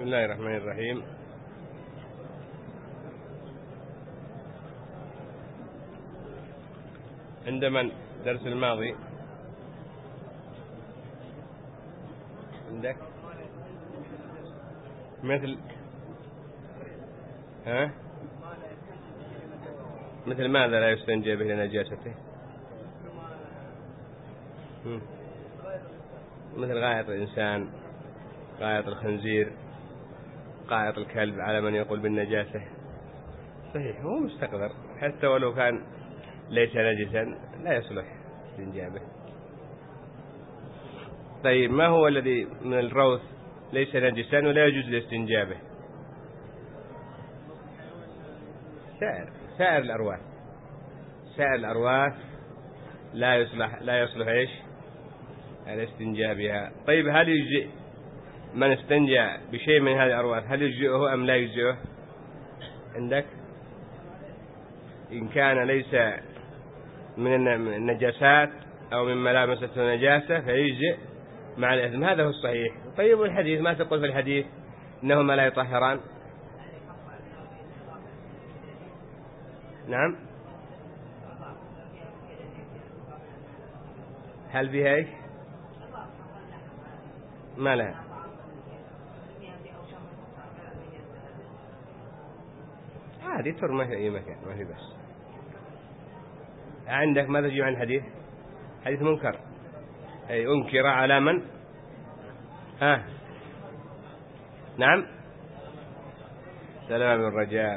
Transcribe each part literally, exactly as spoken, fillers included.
الله الرحمن الرحيم. عندما الدرس الماضي عندك مثل ها مثل ماذا لا يستنجى به لنجاسته؟ مثل غائط الإنسان، غائط الخنزير، غائط الكلب، على من يقول بالنجاسة. صحيح هو مستقذر، حتى ولو كان ليس نجسا لا يصلح الاستنجاء به. طيب ما هو الذي من الروث ليس نجسا ولا يجوز الاستنجاء به؟ سائر سائر الأرواث، سائر الأرواث لا يصلح لا يصلح ايش؟ الاستنجاء بها. طيب هل يجزئ من استنجى بشيء من هذه الأرواث، هل يجزئه أم لا يجزئه؟ عندك إن كان ليس من النجاسات أو من ملامسة نجاسة فيجزئ مع الإثم، هذا هو الصحيح. طيب الحديث ما تقول في الحديث إنهما لا يطهران؟ نعم، هل بها ايش؟ ما لها. عادي ترمى في أي مكان ما في بس. عندك ماذا تجيب عن الحديث؟ حديث منكر، أي أنكر على من؟ ها نعم، سلام الرجاء.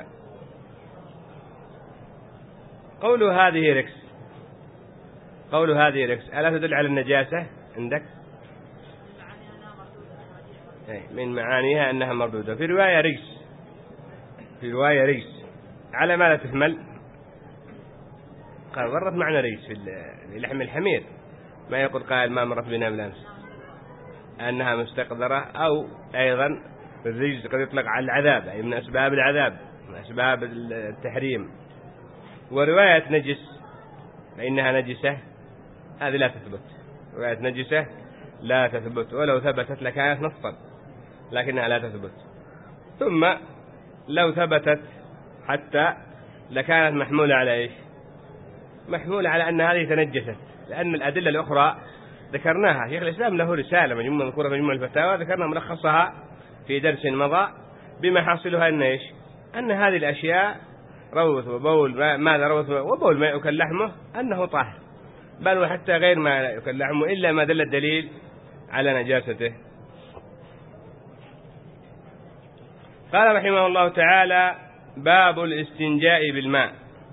قول هذه ركس، قول هذه ركس ألا تدل على النجاسة عندك؟ من معانيها أنها مردودة. في رواية رجس، في رواية رجس على ماذا تحمل؟ قال مرت معنا رجس في لحم الحمير، ما يقول قائل ما مرت بنا بالأمس أنها مستقذرة. أو أيضا الرجس قد يطلق على العذاب، أي من أسباب العذاب، من أسباب التحريم. ورواية نجس فإنها نجسة هذه لا تثبت، رواية نجسة لا تثبت، ولو ثبتت لكانت نصا لكنها لا تثبت. ثم لو ثبتت حتى لكانت محمولة على إيش؟ محمولة على أن هذه تنجست، لأن الأدلة الأخرى ذكرناها. شيخ الإسلام له رسالة مجموعة مذكورة في مجموع الفتاوى ذكرنا ملخصها في درس مضى، بما حاصلها أن إيش؟ أن هذه الأشياء روث وبول، ماذا روث وبول ما يؤكل لحمه أنه طاهر، بل وحتى غير ما يؤكل لحمه إلا ما دل الدليل على نجاسته. قال رحمه الله تعالى: باب الاستنجاء بالماء.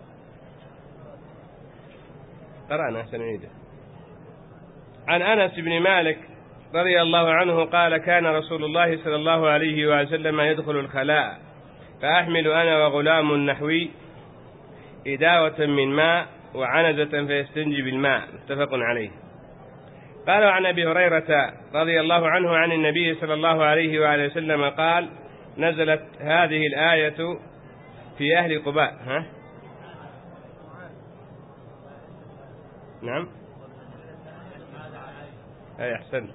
قرأنا سنعيده. عن أنس بن مالك رضي الله عنه قال: كان رسول الله صلى الله عليه وسلم يدخل الخلاء فأحمل أنا وغلام نحوي إداوة من ماء وعنزة فيستنجي بالماء، متفق عليه. قال: عن أبي هريرة رضي الله عنه عن النبي صلى الله عليه وآله وسلم قال: نزلت هذه الآية في أهل قباء. ها؟ نعم، أي أحسنت.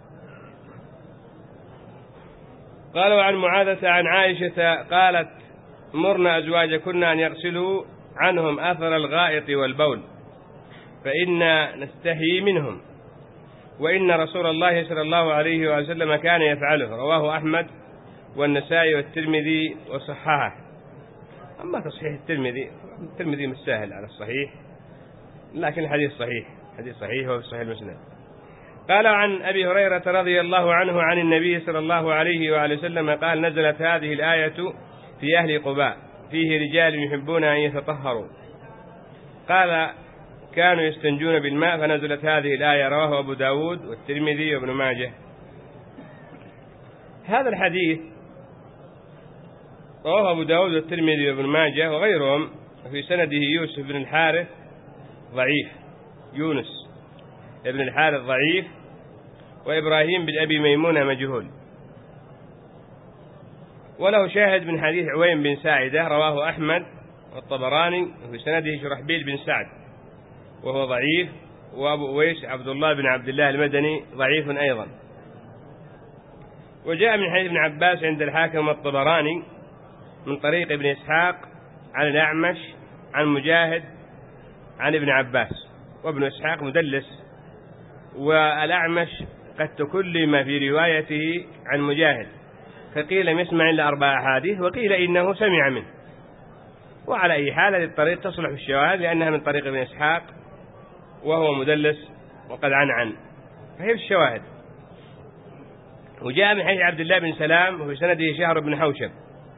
قال: وعن معاذة عن عائشة قالت: مرنا أزواجكن أن يغسلوا عنهم أثر الغائط والبول فإنا نستحيي منهم، وإن رسول الله صلى الله عليه وسلم كان يفعله. رواه أحمد والنسائي والترمذي وصححه. أما تصحيح الترمذي، الترمذي مش سهل على الصحيح، لكن الحديث صحيح، حديث صحيح وفي صحيح المسند. قال: عن أبي هريرة رضي الله عنه عن النبي صلى الله عليه وآله وسلم قال: نزلت هذه الآية في أهل قباء فيه رجال يحبون أن يتطهروا. قال: كانوا يستنجون بالماء فنزلت هذه الآية. رواه أبو داود والترمذي وابن ماجه. هذا الحديث رواه أبو داود والترمذي وابن ماجه وغيرهم، في سنده يوسف بن الحارث ضعيف، يونس ابن الحارث ضعيف، وإبراهيم بن أبي ميمونة مجهول. وله شاهد من حديث عويم بن ساعدة رواه أحمد والطبراني، وفي سنده شرحبيل بن سعد وهو ضعيف، وأبو أويس عبد الله بن عبد الله المدني ضعيف أيضا. وجاء من حديث ابن عباس عند الحاكم والطبراني من طريق ابن إسحاق عن الأعمش عن مجاهد عن ابن عباس، وابن إسحاق مدلس، والأعمش قد تكلم في روايته عن مجاهد، فقيل لم يسمع إلا أربع أحاديث، وقيل إنه سمع منه. وعلى أي حال هذه الطريق تصلح في الشواهد لأنها من طريق ابن إسحاق وهو مدلس وقد عنعن، فهي في الشواهد. وجاء من حديث عبد الله بن سلام وفي سنده شهر بن حوشب،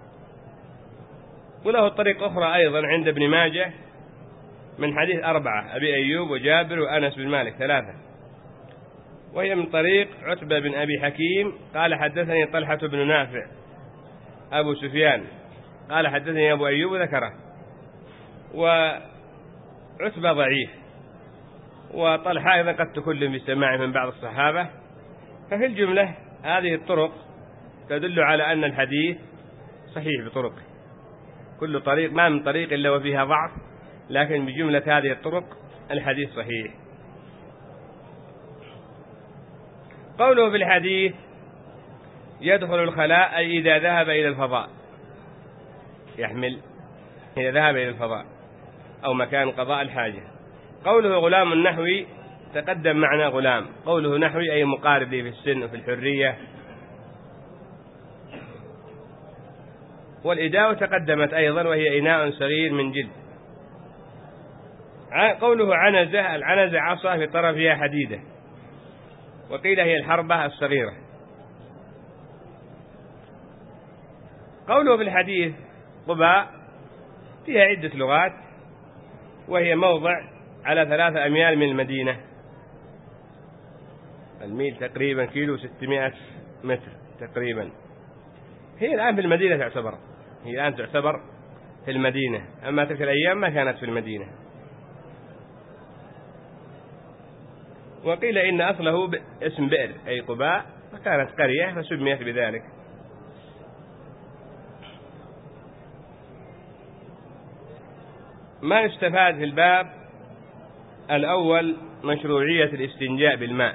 وله طريق أخرى أيضا عند ابن ماجه من حديث أربعة: أبي أيوب وجابر وأنس بن مالك ثلاثة، وهي من طريق عتبة بن أبي حكيم قال حدثني طلحة بن نافع أبو سفيان قال حدثني أبو أيوب ذكره. وعتبة ضعيف، وطلحة أيضا قد تكلم بالسماع من بعض الصحابة، ففي الجملة هذه الطرق تدل على أن الحديث صحيح بطرقه، كل طريق ما من طريق إلا وفيها ضعف، لكن بجملة هذه الطرق الحديث صحيح. قوله في الحديث يدخل الخلاء أي إذا ذهب إلى الفضاء، يحمل إذا ذهب إلى الفضاء أو مكان قضاء الحاجة. قوله غلام النحوي تقدم معنى غلام، قوله نحوي أي مقارب لي في السن وفي الحرية. والإداوة تقدمت أيضا وهي إناء صغير من جلد. قوله عنزة، العنزة عصا في طرفها حديدة، وقيل هي الحربة الصغيرة. قوله في الحديث قباء فيها عدة لغات، وهي موضع على ثلاثة أميال من المدينة، الميل تقريبا كيلو ستمائة متر تقريبا. هي الآن في المدينة تعتبر، هي الآن تعتبر في المدينة، أما تلك الأيام ما كانت في المدينة. وقيل إن أصله اسم بئر أي قباء، فكانت قرية فسميت بذلك. ما يستفاد في الباب الأول مشروعية الاستنجاء بالماء،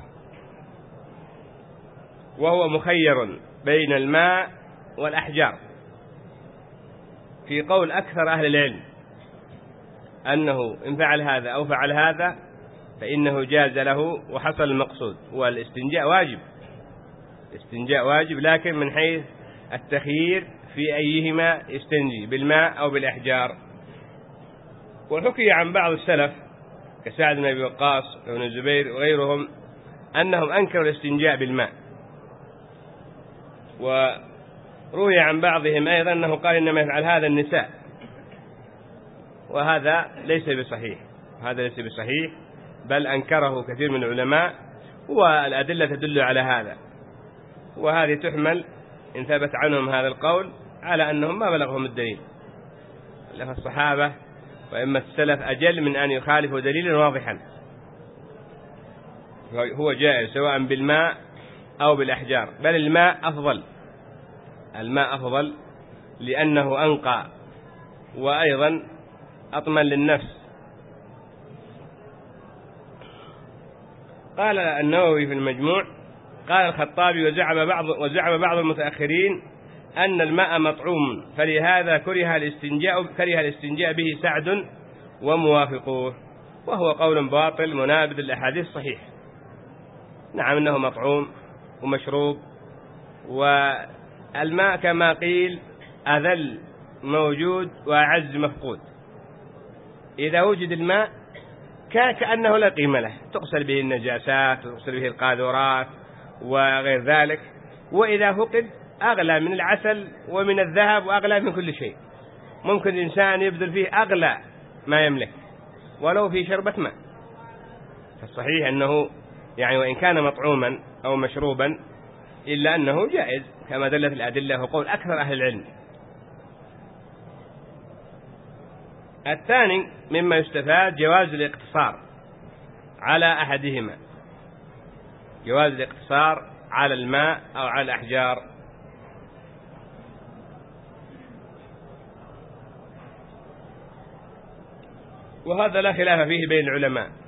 وهو مخير بين الماء والأحجار، في قول أكثر أهل العلم أنه إن فعل هذا أو فعل هذا فإنه جاز له وحصل المقصود. والاستنجاء واجب، الاستنجاء واجب، لكن من حيث التخيير في أيهما يستنجي بالماء أو بالأحجار. وحكي عن بعض السلف كسعد بن أبي وقاص وابن الزبير وغيرهم أنهم أنكروا الاستنجاء بالماء، وروي عن بعضهم أيضا أنه قال إنما يفعل هذا النساء، وهذا ليس بصحيح، هذا ليس بصحيح، بل أنكره كثير من العلماء، والأدلة تدل على هذا. وهذه تحمل إن ثبت عنهم هذا القول على أنهم ما بلغهم الدليل، فالصحابة وإما السلف أجل من أن يخالفوا دليلا واضحا، هو جائز سواء بالماء أو بالأحجار، بل الماء أفضل، الماء أفضل لأنه أنقى وأيضا أطمن للنفس. قال النووي في المجموع قال الخطابي وزعم بعض وزعم بعض المتأخرين أن الماء مطعوم، فلهذا كره الاستنجاء كره الاستنجاء به سعد وموافقوه، وهو قول باطل منابذ للأحاديث الصحيح. نعم إنه مطعوم ومشروب، والماء كما قيل أذل موجود وأعز مفقود. إذا وجد الماء كأنه لا قيمة له، تغسل به النجاسات وتغسل به القاذورات وغير ذلك، وإذا فقد أغلى من العسل ومن الذهب وأغلى من كل شيء، ممكن الإنسان يبذل فيه أغلى ما يملك ولو في شربة ماء. فالصحيح أنه يعني وإن كان مطعوما أو مشروبا إلا أنه جائز كما دلت الأدلة وقول أكثر أهل العلم. الثاني مما يستفاد جواز الاقتصار على أحدهما، جواز الاقتصار على الماء أو على الأحجار. وهذا لا خلاف فيه بين العلماء،